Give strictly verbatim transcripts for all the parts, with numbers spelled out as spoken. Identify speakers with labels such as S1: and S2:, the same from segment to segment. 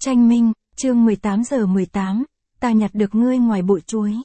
S1: Tranh Minh, chương mười tám giờ mười tám, ta nhặt được ngươi ngoài bụi chuối.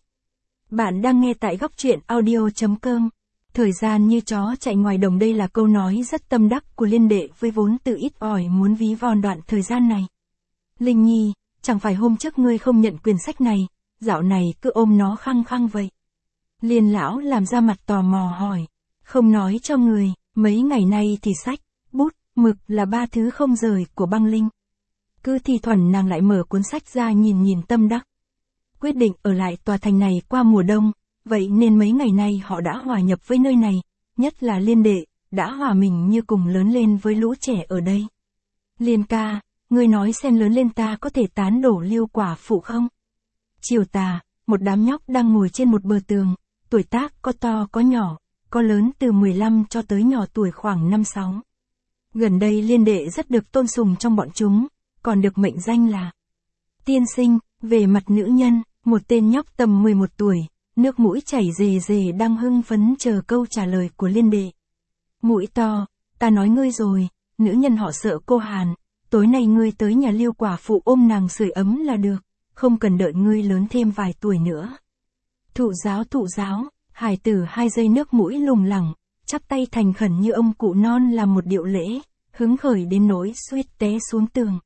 S1: Bạn đang nghe tại góc truyện audio chấm com. Thời gian như chó chạy ngoài đồng, đây là câu nói rất tâm đắc của Liên Đệ với vốn tự ít ỏi muốn ví von đoạn thời gian này. Linh Nhi, chẳng phải hôm trước ngươi không nhận quyển sách này, dạo này cứ ôm nó khăng khăng vậy. Liên lão làm ra mặt tò mò hỏi, không nói cho người, mấy ngày nay thì sách, bút, mực là ba thứ không rời của băng linh. Cứ thi thoảng nàng lại mở cuốn sách ra nhìn nhìn tâm đắc. Quyết định ở lại tòa thành này qua mùa đông, vậy nên mấy ngày nay họ đã hòa nhập với nơi này, nhất là Liên Đệ, đã hòa mình như cùng lớn lên với lũ trẻ ở đây. Liên ca, ngươi nói xem lớn lên ta có thể tán đổ Liêu quả phụ không? Chiều tà, một đám nhóc đang ngồi trên một bờ tường, tuổi tác có to có nhỏ, có lớn từ mười lăm cho tới nhỏ tuổi khoảng năm sáu. Gần đây Liên Đệ rất được tôn sùng trong bọn chúng, còn được mệnh danh là tiên sinh. Về mặt nữ nhân, một tên nhóc tầm mười một tuổi, nước mũi chảy rề rề đang hưng phấn chờ câu trả lời của Liên Đệ. Mũi to, ta nói ngươi rồi, nữ nhân họ sợ cô Hàn, tối nay ngươi tới nhà Liêu quả phụ ôm nàng sưởi ấm là được, không cần đợi ngươi lớn thêm vài tuổi nữa. Thụ giáo thụ giáo, hài tử hai giây nước mũi lùng lẳng, chắp tay thành khẩn như ông cụ non làm một điệu lễ, hứng khởi đến nỗi suýt té xuống tường.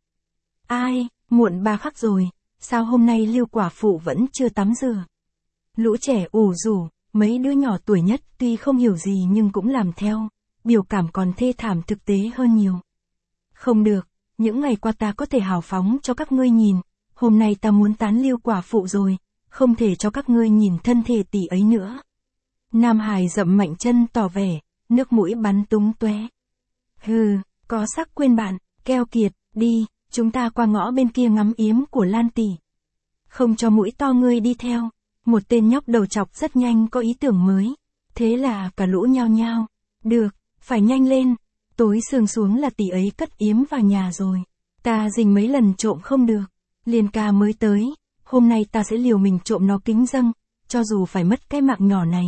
S1: Ai, muộn ba khắc rồi, sao hôm nay Liêu quả phụ vẫn chưa tắm rửa? Lũ trẻ ủ rủ, mấy đứa nhỏ tuổi nhất tuy không hiểu gì nhưng cũng làm theo, biểu cảm còn thê thảm thực tế hơn nhiều. Không được, những ngày qua ta có thể hào phóng cho các ngươi nhìn, hôm nay ta muốn tán Liêu quả phụ rồi, không thể cho các ngươi nhìn thân thể tỷ ấy nữa. Nam Hải dậm mạnh chân tỏ vẻ, nước mũi bắn tung tóe. Hừ, có sắc quên bạn, keo kiệt, đi, chúng ta qua ngõ bên kia ngắm yếm của Lan tỷ. Không cho mũi to ngươi đi theo. Một tên nhóc đầu trọc rất nhanh có ý tưởng mới. Thế là cả lũ nhao nhao. Được, phải nhanh lên. Tối sương xuống là tỷ ấy cất yếm vào nhà rồi. Ta rình mấy lần trộm không được. Liên ca mới tới. Hôm nay ta sẽ liều mình trộm nó kính dâng, cho dù phải mất cái mạng nhỏ này.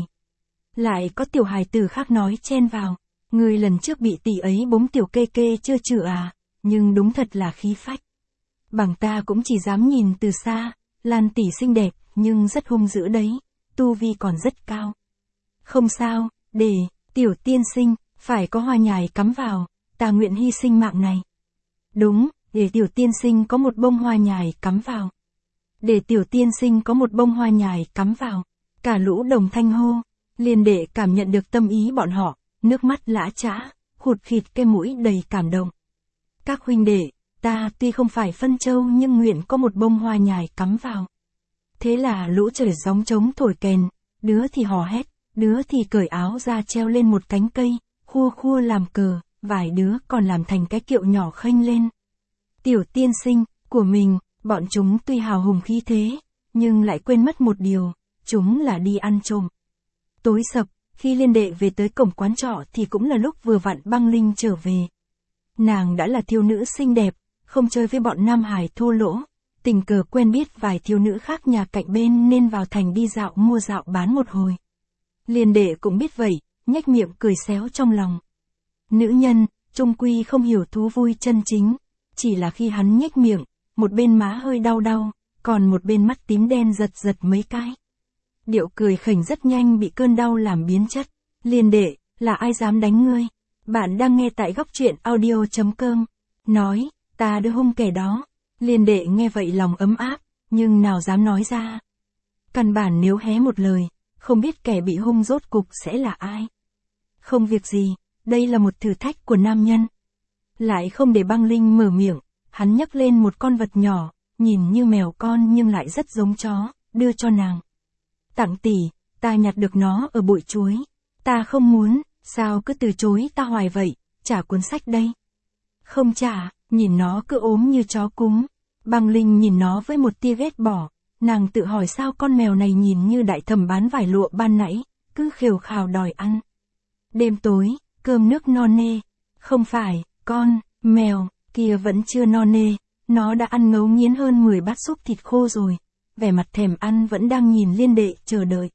S1: Lại có tiểu hài tử khác nói chen vào. Người lần trước bị tỷ ấy bống tiểu kê kê chưa chữa à, nhưng đúng thật là khí phách. Bằng ta cũng chỉ dám nhìn từ xa, Lan tỷ xinh đẹp, nhưng rất hung dữ đấy, tu vi còn rất cao. Không sao, để, tiểu tiên sinh, phải có hoa nhài cắm vào, ta nguyện hy sinh mạng này. Đúng, để tiểu tiên sinh có một bông hoa nhài cắm vào. Để tiểu tiên sinh có một bông hoa nhài cắm vào. Cả lũ đồng thanh hô, Liên Đệ cảm nhận được tâm ý bọn họ, nước mắt lã chã, hụt khịt cái mũi đầy cảm động. Các huynh đệ, ta tuy không phải phân châu nhưng nguyện có một bông hoa nhài cắm vào. Thế là lũ trời gióng trống thổi kèn, đứa thì hò hét, đứa thì cởi áo ra treo lên một cánh cây, khua khua làm cờ, vài đứa còn làm thành cái kiệu nhỏ khênh lên. Tiểu tiên sinh, của mình, bọn chúng tuy hào hùng khí thế, nhưng lại quên mất một điều, chúng là đi ăn trộm. Tối sập, khi Liên Đệ về tới cổng quán trọ thì cũng là lúc vừa vặn băng linh trở về. Nàng đã là thiếu nữ xinh đẹp, không chơi với bọn Nam Hải thô lỗ, tình cờ quen biết vài thiếu nữ khác nhà cạnh bên nên vào thành đi dạo mua dạo bán một hồi. Liên Đệ cũng biết vậy, nhếch miệng cười xéo trong lòng. Nữ nhân, chung quy không hiểu thú vui chân chính, chỉ là khi hắn nhếch miệng, một bên má hơi đau đau, còn một bên mắt tím đen giật giật mấy cái. Điệu cười khỉnh rất nhanh bị cơn đau làm biến chất. Liên Đệ, là ai dám đánh ngươi? Bạn đang nghe tại góc truyện audio chấm com. Nói, ta đưa hung kẻ đó. Liên Đệ nghe vậy lòng ấm áp, nhưng nào dám nói ra. Căn bản nếu hé một lời, không biết kẻ bị hung rốt cục sẽ là ai. Không việc gì, đây là một thử thách của nam nhân. Lại không để băng linh mở miệng, hắn nhấc lên một con vật nhỏ, nhìn như mèo con nhưng lại rất giống chó, đưa cho nàng. Tặng tỷ, ta nhặt được nó ở bụi chuối. Ta không muốn, sao cứ từ chối ta hoài vậy, trả cuốn sách đây. Không trả, nhìn nó cứ ốm như chó cúng. Băng linh nhìn nó với một tia ghét bỏ, nàng tự hỏi sao con mèo này nhìn như đại thẩm bán vải lụa ban nãy, cứ khều khào đòi ăn. Đêm tối, cơm nước no nê. Không phải, con, mèo, kia vẫn chưa no nê, nó đã ăn ngấu nghiến hơn mười bát súp thịt khô rồi. Vẻ mặt thèm ăn vẫn đang nhìn Liên Đệ chờ đợi.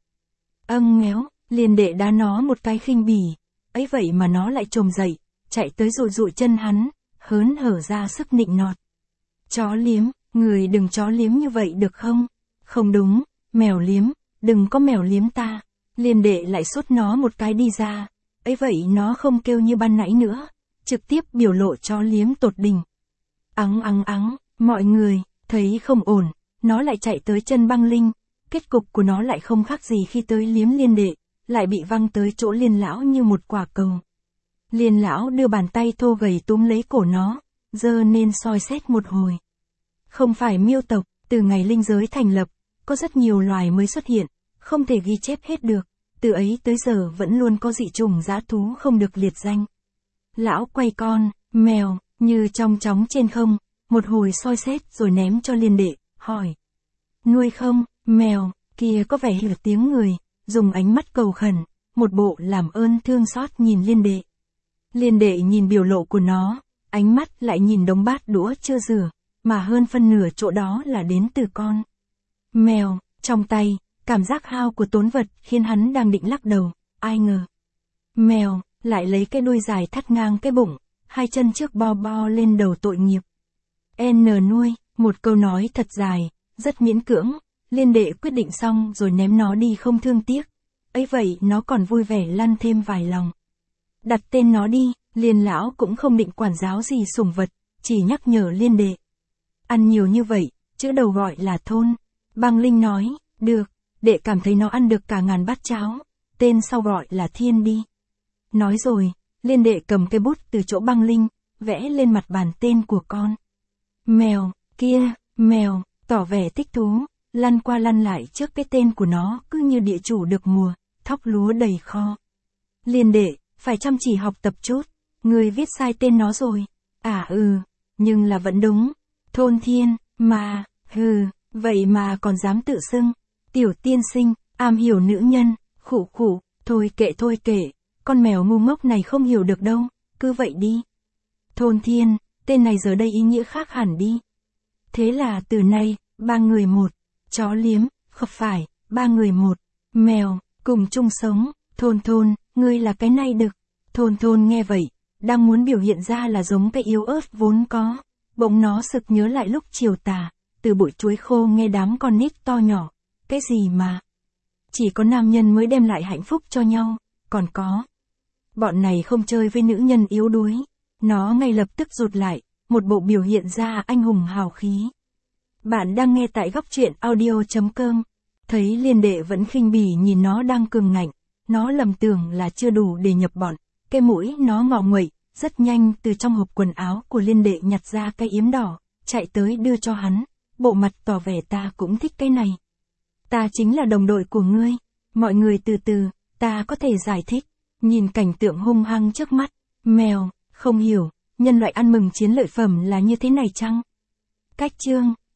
S1: Âng ngéo, Liên Đệ đá nó một cái khinh bỉ, ấy vậy mà nó lại trồm dậy, chạy tới dụi dụi chân hắn, hớn hở ra sức nịnh nọt. Chó liếm, người đừng chó liếm như vậy được không? Không đúng, mèo liếm, đừng có mèo liếm ta. Liên đệ lại sút nó một cái đi ra. Ấy vậy nó không kêu như ban nãy nữa, trực tiếp biểu lộ chó liếm tột đỉnh. Ắng ắng ắng, mọi người, thấy không ổn, nó lại chạy tới chân băng linh. Kết cục của nó lại không khác gì khi tới liếm liên đệ, lại bị văng tới chỗ liên lão như một quả cầu. Liên lão đưa bàn tay thô gầy túm lấy cổ nó, giơ nên soi xét một hồi. Không phải miêu tộc, từ ngày linh giới thành lập, có rất nhiều loài mới xuất hiện, không thể ghi chép hết được, từ ấy tới giờ vẫn luôn có dị chủng dã thú không được liệt danh. Lão quay con, mèo, như trong chóng trên không, một hồi soi xét rồi ném cho liên đệ, hỏi. Nuôi không, mèo, kia có vẻ hiểu tiếng người, dùng ánh mắt cầu khẩn, một bộ làm ơn thương xót nhìn liên đệ. Liên đệ nhìn biểu lộ của nó, ánh mắt lại nhìn đống bát đũa chưa rửa, mà hơn phân nửa chỗ đó là đến từ con. Mèo, trong tay, cảm giác hao của tốn vật khiến hắn đang định lắc đầu, ai ngờ. Mèo, lại lấy cái đuôi dài thắt ngang cái bụng, hai chân trước bo bo lên đầu tội nghiệp. N nuôi, một câu nói thật dài, rất miễn cưỡng, liên đệ quyết định xong rồi ném nó đi không thương tiếc. Ấy vậy nó còn vui vẻ lăn thêm vài lòng. Đặt tên nó đi, liên lão cũng không định quản giáo gì sủng vật, chỉ nhắc nhở liên đệ. Ăn nhiều như vậy, chữ đầu gọi là thôn. Băng Linh nói, được, đệ cảm thấy nó ăn được cả ngàn bát cháo, tên sau gọi là thiên đi. Nói rồi, liên đệ cầm cây bút từ chỗ Băng Linh, vẽ lên mặt bàn tên của con. Mèo, kia, mèo, tỏ vẻ thích thú, lăn qua lăn lại trước cái tên của nó cứ như địa chủ được mùa, thóc lúa đầy kho. Liên đệ, phải chăm chỉ học tập chút, người viết sai tên nó rồi. À ừ, nhưng là vẫn đúng. Thôn thiên, mà, hừ, vậy mà còn dám tự xưng. Tiểu tiên sinh, am hiểu nữ nhân, khụ khụ, thôi kệ thôi kệ, con mèo ngu ngốc này không hiểu được đâu, cứ vậy đi. Thôn thiên, tên này giờ đây ý nghĩa khác hẳn đi. Thế là từ nay, ba người một, chó liếm, không phải, ba người một, mèo, cùng chung sống. Thôn thôn, ngươi là cái này đực. Thôn thôn nghe vậy, đang muốn biểu hiện ra là giống cái yếu ớt vốn có. Bỗng nó sực nhớ lại lúc chiều tà, từ bụi chuối khô nghe đám con nít to nhỏ. Cái gì mà? Chỉ có nam nhân mới đem lại hạnh phúc cho nhau, còn có. Bọn này không chơi với nữ nhân yếu đuối. Nó ngay lập tức rụt lại, một bộ biểu hiện ra anh hùng hào khí. Bạn đang nghe tại góc truyện audio chấm com. Thấy liên đệ vẫn khinh bỉ nhìn nó đang cường ngạnh, nó lầm tưởng là chưa đủ để nhập bọn. Cái mũi nó ngọ nguậy, rất nhanh từ trong hộp quần áo của liên đệ nhặt ra cái yếm đỏ, chạy tới đưa cho hắn, bộ mặt tỏ vẻ ta cũng thích cái này. Ta chính là đồng đội của ngươi, mọi người từ từ, ta có thể giải thích. Nhìn cảnh tượng hung hăng trước mắt, mèo, không hiểu, nhân loại ăn mừng chiến lợi phẩm là như thế này chăng? Cách chương,